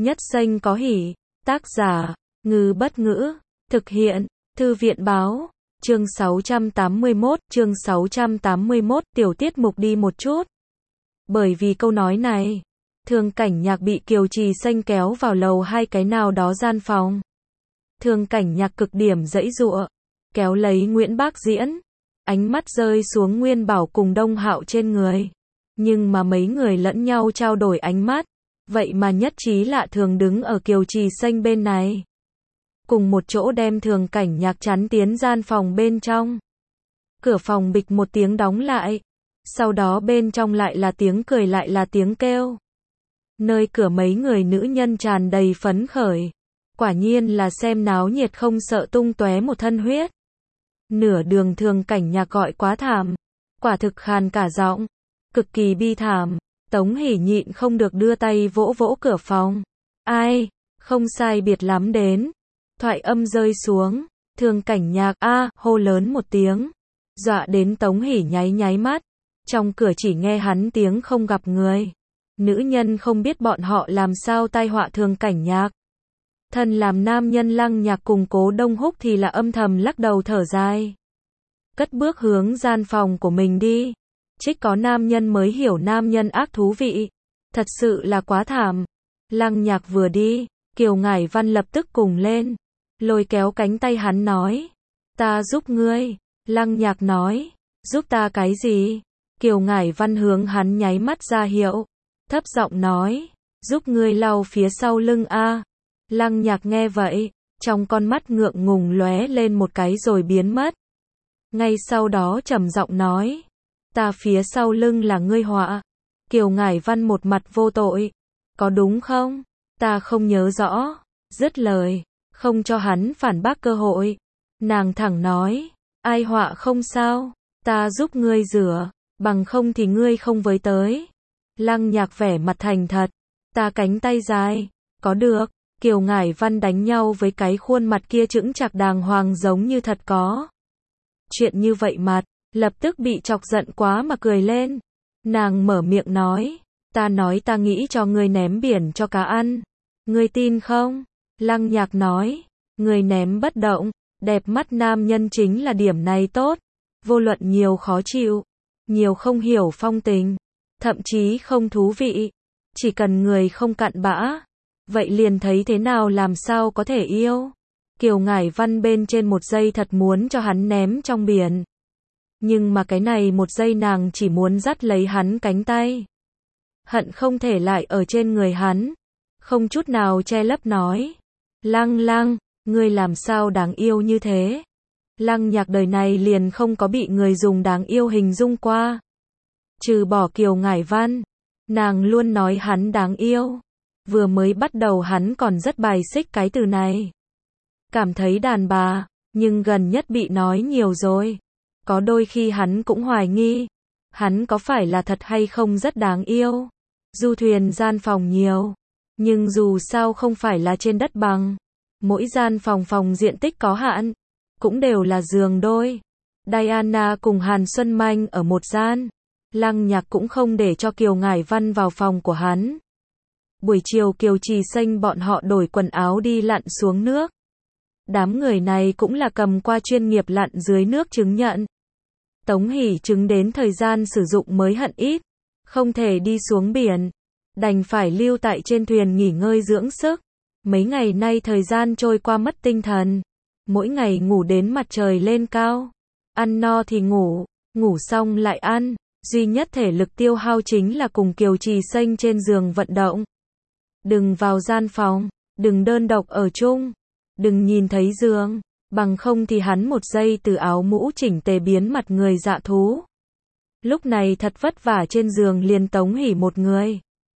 Nhất Xanh có hỉ. Tác giả, Ngư Bất Ngữ. Thực hiện, Thư viện Báo. Chương 681, tiểu tiết mục đi một chút. Bởi vì câu nói này, Thường Cảnh Nhạc bị Kiều Trì Xanh kéo vào lầu 2 cái nào đó gian phòng. Thường Cảnh Nhạc cực điểm giãy giụa, kéo lấy Nguyễn Bác Diễn, ánh mắt rơi xuống Nguyên Bảo cùng Đông Hạo trên người. Nhưng mà mấy người lẫn nhau trao đổi ánh mắt, vậy mà nhất trí lạ thường đứng ở Kiều Trì Xanh bên này. Cùng một chỗ đem Thường Cảnh Nhạc chắn tiến gian phòng bên trong. Cửa phòng bịch một tiếng đóng lại. Sau đó bên trong lại là tiếng cười lại là tiếng kêu. Nơi cửa mấy người nữ nhân tràn đầy phấn khởi. Quả nhiên là xem náo nhiệt không sợ tung tóe một thân huyết. Nửa đường Thường Cảnh Nhạc gọi quá thảm. Quả thực khàn cả giọng. Cực kỳ bi thảm. Tống Hỷ nhịn không được đưa tay vỗ vỗ cửa phòng. Ai, không sai biệt lắm đến. Thoại âm rơi xuống. Thường Cảnh Nhạc hô lớn một tiếng. Dọa đến Tống Hỷ nháy nháy mắt. Trong cửa chỉ nghe hắn tiếng không gặp người. Nữ nhân không biết bọn họ làm sao tai họa Thường Cảnh Nhạc. Thân làm nam nhân Lăng Nhạc cùng Cố Đông Húc thì là âm thầm lắc đầu thở dài. Cất bước hướng gian phòng của mình đi. Trích có nam nhân mới hiểu nam nhân ác thú vị. Thật sự là quá thảm. Lăng Nhạc vừa đi, Kiều Ngải Văn lập tức cùng lên. Lôi kéo cánh tay hắn nói. Ta giúp ngươi. Lăng Nhạc nói. Giúp ta cái gì? Kiều Ngải Văn hướng hắn nháy mắt ra hiệu. Thấp giọng nói. Giúp ngươi lau phía sau lưng a. Lăng Nhạc nghe vậy. Trong con mắt ngượng ngùng lóe lên một cái rồi biến mất. Ngay sau đó trầm giọng nói. Ta phía sau lưng là ngươi họa. Kiều Ngải Văn một mặt vô tội. Có đúng không? Ta không nhớ rõ. Dứt lời. Không cho hắn phản bác cơ hội. Nàng thẳng nói. Ai họa không sao. Ta giúp ngươi rửa. Bằng không thì ngươi không với tới. Lăng Nhạc vẻ mặt thành thật. Ta cánh tay dài. Có được. Kiều Ngải Văn đánh nhau với cái khuôn mặt kia chững chạc đàng hoàng giống như thật có. Chuyện như vậy mặt. Lập tức bị chọc giận quá mà cười lên. Nàng mở miệng nói. Ta nói ta nghĩ cho ngươi ném biển cho cá ăn. Ngươi tin không? Lăng Nhạc nói. Ngươi ném bất động. Đẹp mắt nam nhân chính là điểm này tốt. Vô luận nhiều khó chịu. Nhiều không hiểu phong tình. Thậm chí không thú vị. Chỉ cần người không cặn bã. Vậy liền thấy thế nào làm sao có thể yêu. Kiều Ngải Văn bên trên một giây thật muốn cho hắn ném trong biển. Nhưng mà cái này một giây nàng chỉ muốn dắt lấy hắn cánh tay. Hận không thể lại ở trên người hắn. Không chút nào che lấp nói. Lăng, ngươi làm sao đáng yêu như thế? Lăng Nhạc đời này liền không có bị người dùng đáng yêu hình dung qua. Trừ bỏ Kiều Ngải Văn. Nàng luôn nói hắn đáng yêu. Vừa mới bắt đầu hắn còn rất bài xích cái từ này. Cảm thấy đàn bà. Nhưng gần nhất bị nói nhiều rồi. Có đôi khi hắn cũng hoài nghi. Hắn có phải là thật hay không rất đáng yêu. Du thuyền gian phòng nhiều. Nhưng dù sao không phải là trên đất bằng. Mỗi gian phòng diện tích có hạn. Cũng đều là giường đôi. Diana cùng Hàn Xuân Manh ở một gian. Lăng Nhạc cũng không để cho Kiều Ngải Văn vào phòng của hắn. Buổi chiều Kiều Trì Xanh bọn họ đổi quần áo đi lặn xuống nước. Đám người này cũng là cầm qua chuyên nghiệp lặn dưới nước chứng nhận. Tống Hỷ chứng đến thời gian sử dụng mới hận ít. Không thể đi xuống biển. Đành phải lưu tại trên thuyền nghỉ ngơi dưỡng sức. Mấy ngày nay thời gian trôi qua mất tinh thần. Mỗi ngày ngủ đến mặt trời lên cao. Ăn no thì ngủ. Ngủ xong lại ăn. Duy nhất thể lực tiêu hao chính là cùng Kiều Trì Xanh trên giường vận động. Đừng vào gian phòng. Đừng đơn độc ở chung. Đừng nhìn thấy giường. Bằng không thì hắn một giây từ áo mũ chỉnh tề biến mặt người dạ thú. Lúc này thật vất vả trên giường liền Tống Hỷ một người.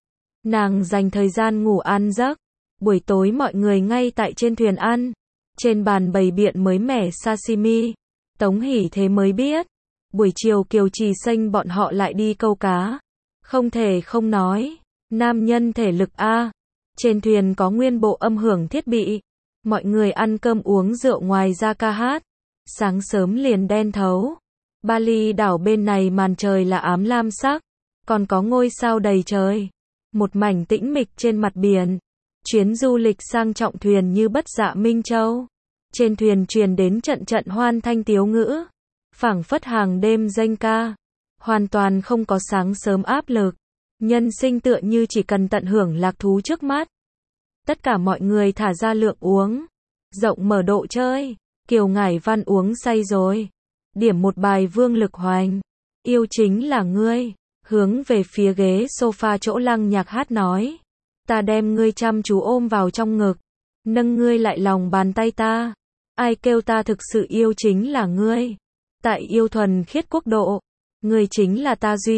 Nàng dành thời gian ngủ ăn giấc. Buổi tối mọi người ngay tại trên thuyền ăn. Trên bàn bày biện mới mẻ sashimi. Tống Hỷ thế mới biết. Buổi chiều Kiều Trì Xanh bọn họ lại đi câu cá. Không thể không nói. Nam nhân thể lực a. Trên thuyền có nguyên bộ âm hưởng thiết bị. Mọi người ăn cơm uống rượu ngoài ra ca hát. Sáng sớm liền đen thấu. Bali đảo bên này màn trời là ám lam sắc. Còn có ngôi sao đầy trời. Một mảnh tĩnh mịch trên mặt biển. Chuyến du lịch sang trọng thuyền như Bất Dạ Minh Châu. Trên thuyền truyền đến trận trận hoan thanh tiếu ngữ, phảng phất hàng đêm danh ca, hoàn toàn không có sáng sớm áp lực. Nhân sinh tựa như chỉ cần tận hưởng lạc thú trước mắt. Tất cả mọi người thả ra lượng uống, rộng mở độ chơi. Kiều Ngải Văn uống say rồi, điểm một bài Vương Lực Hoành, yêu chính là ngươi, hướng về phía ghế sofa chỗ Lăng Nhạc hát nói, ta đem ngươi chăm chú ôm vào trong ngực, nâng ngươi lại lòng bàn tay ta, ai kêu ta thực sự yêu chính là ngươi, tại yêu thuần khiết quốc độ, ngươi chính là ta duy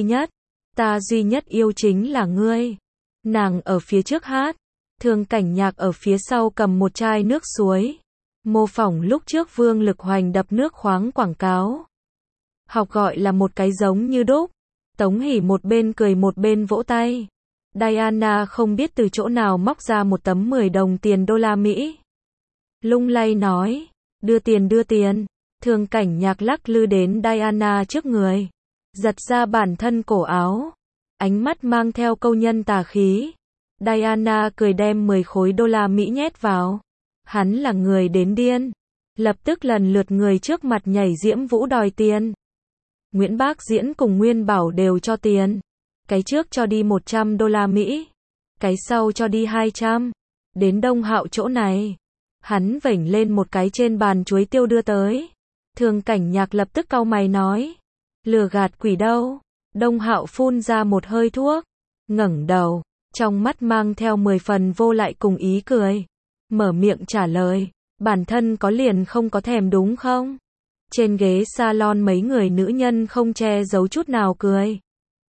nhất yêu chính là ngươi. Nàng ở phía trước hát, Thương Cảnh Nhạc ở phía sau cầm một chai nước suối, mô phỏng lúc trước Vương Lực Hoành đập nước khoáng quảng cáo. Học gọi là một cái giống như đúc. Tống Hỷ một bên cười một bên vỗ tay. Diana không biết từ chỗ nào móc ra một tấm 10 đồng tiền đô la Mỹ. Lung lay nói, đưa tiền. Thương Cảnh Nhạc lắc lư đến Diana trước người, giật ra bản thân cổ áo, ánh mắt mang theo câu nhân tà khí. Diana cười đem 10 khối đô la Mỹ nhét vào. Hắn là người đến điên, lập tức lần lượt người trước mặt nhảy diễm vũ đòi tiền. Nguyễn Bác Diễn cùng Nguyên Bảo đều cho tiền. Cái trước cho đi 100 đô la Mỹ, cái sau cho đi 200. Đến Đông Hạo chỗ này, hắn vểnh lên một cái trên bàn chuối tiêu đưa tới. Thương Cảnh Nhạc lập tức cau mày nói, lừa gạt quỷ đâu. Đông Hạo phun ra một hơi thuốc, ngẩng đầu, trong mắt mang theo 10 phần vô lại cùng ý cười. Mở miệng trả lời, bản thân có liền không có thèm đúng không? Trên ghế salon mấy người nữ nhân không che giấu chút nào cười.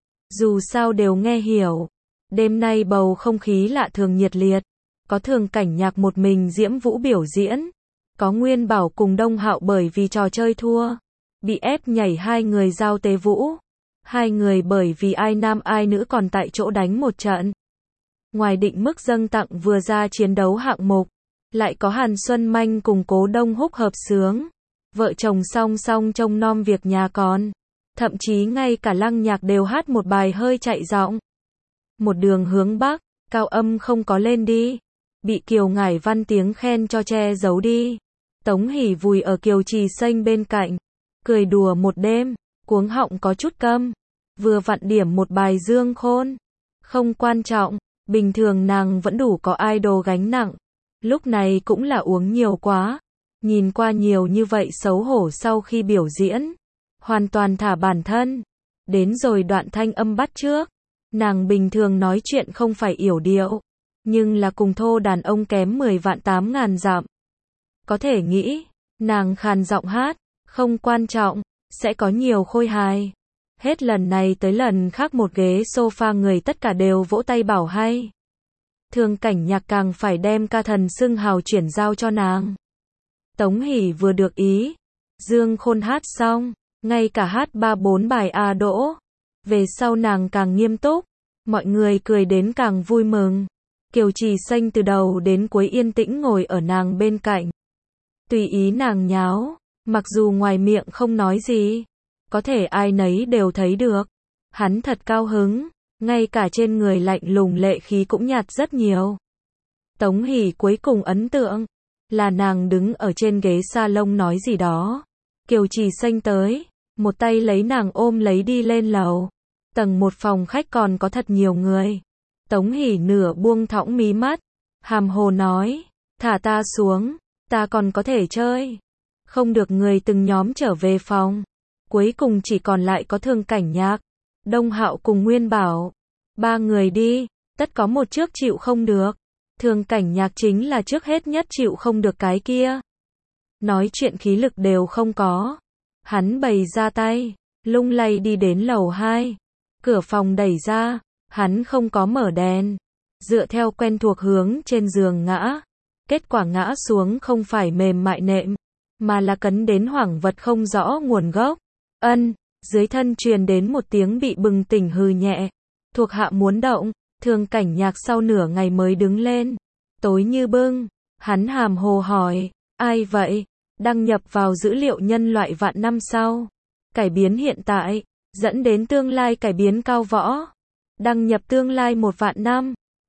Dù sao đều nghe hiểu. Đêm nay bầu không khí lạ thường nhiệt liệt. Có Thương Cảnh Nhạc một mình diễm vũ biểu diễn. Có Nguyên Bảo cùng Đông Hạo bởi vì trò chơi thua, bị ép nhảy 2 người giao tế vũ. 2 người bởi vì ai nam ai nữ còn tại chỗ đánh một trận. Ngoài định mức dâng tặng vừa ra chiến đấu hạng mục, lại có Hàn Xuân Manh cùng Cố Đông Húc hợp xướng. Vợ chồng song song trông nom việc nhà con. Thậm chí ngay cả Lăng Nhạc đều hát một bài hơi chạy giọng. Một đường hướng Bắc, cao âm không có lên đi. Bị Kiều Ngải Văn tiếng khen cho che giấu đi. Tống Hỷ vùi ở Kiều Trì Xanh bên cạnh. Cười đùa một đêm, cuống họng có chút câm. Vừa vặn điểm một bài Dương Khôn. Không quan trọng, bình thường nàng vẫn đủ có idol gánh nặng. Lúc này cũng là uống nhiều quá. Nhìn qua nhiều như vậy xấu hổ sau khi biểu diễn. Hoàn toàn thả bản thân. Đến rồi đoạn thanh âm bắt trước. Nàng bình thường nói chuyện không phải yểu điệu. Nhưng là cùng thô đàn ông kém 10 vạn 8 ngàn dặm. Có thể nghĩ, nàng khàn giọng hát, không quan trọng, sẽ có nhiều khôi hài. Hết lần này tới lần khác một ghế sofa người tất cả đều vỗ tay bảo hay. Thương Cảnh Nhạc càng phải đem ca thần xưng hào chuyển giao cho nàng. Tống Hỷ vừa được ý, Dương Khôn hát xong, ngay cả hát 3-4 bài A đỗ. Về sau nàng càng nghiêm túc, mọi người cười đến càng vui mừng. Kiều Trì Xanh từ đầu đến cuối yên tĩnh ngồi ở nàng bên cạnh. Tùy ý nàng nháo, mặc dù ngoài miệng không nói gì, có thể ai nấy đều thấy được. Hắn thật cao hứng, ngay cả trên người lạnh lùng lệ khí cũng nhạt rất nhiều. Tống Hỷ cuối cùng ấn tượng là nàng đứng ở trên ghế salon nói gì đó. Kiều Trì Xanh tới, một tay lấy nàng ôm lấy đi lên lầu. Tầng 1 phòng khách còn có thật nhiều người. Tống Hỷ nửa buông thõng mí mắt, hàm hồ nói, thả ta xuống, ta còn có thể chơi. Không được người từng nhóm trở về phòng. Cuối cùng chỉ còn lại có Thương Cảnh Nhạc, Đông Hạo cùng Nguyên Bảo. 3 người đi, tất có một trước chịu không được. Thương Cảnh Nhạc chính là trước hết nhất chịu không được cái kia. Nói chuyện khí lực đều không có. Hắn bày ra tay, lung lay đi đến lầu 2. Cửa phòng đẩy ra, hắn không có mở đèn. Dựa theo quen thuộc hướng trên giường ngã. Kết quả ngã xuống không phải mềm mại nệm, mà là cấn đến hoảng vật không rõ nguồn gốc. Dưới thân truyền đến một tiếng bị bừng tỉnh hừ nhẹ. Thuộc hạ muốn động. Thương Cảnh Nhạc sau nửa ngày mới đứng lên. Tối như bưng, hắn hàm hồ hỏi, ai vậy? Đăng nhập vào dữ liệu nhân loại vạn năm sau. Cải biến hiện tại, dẫn đến tương lai cải biến cao võ. Đăng nhập tương lai 1 vạn năm.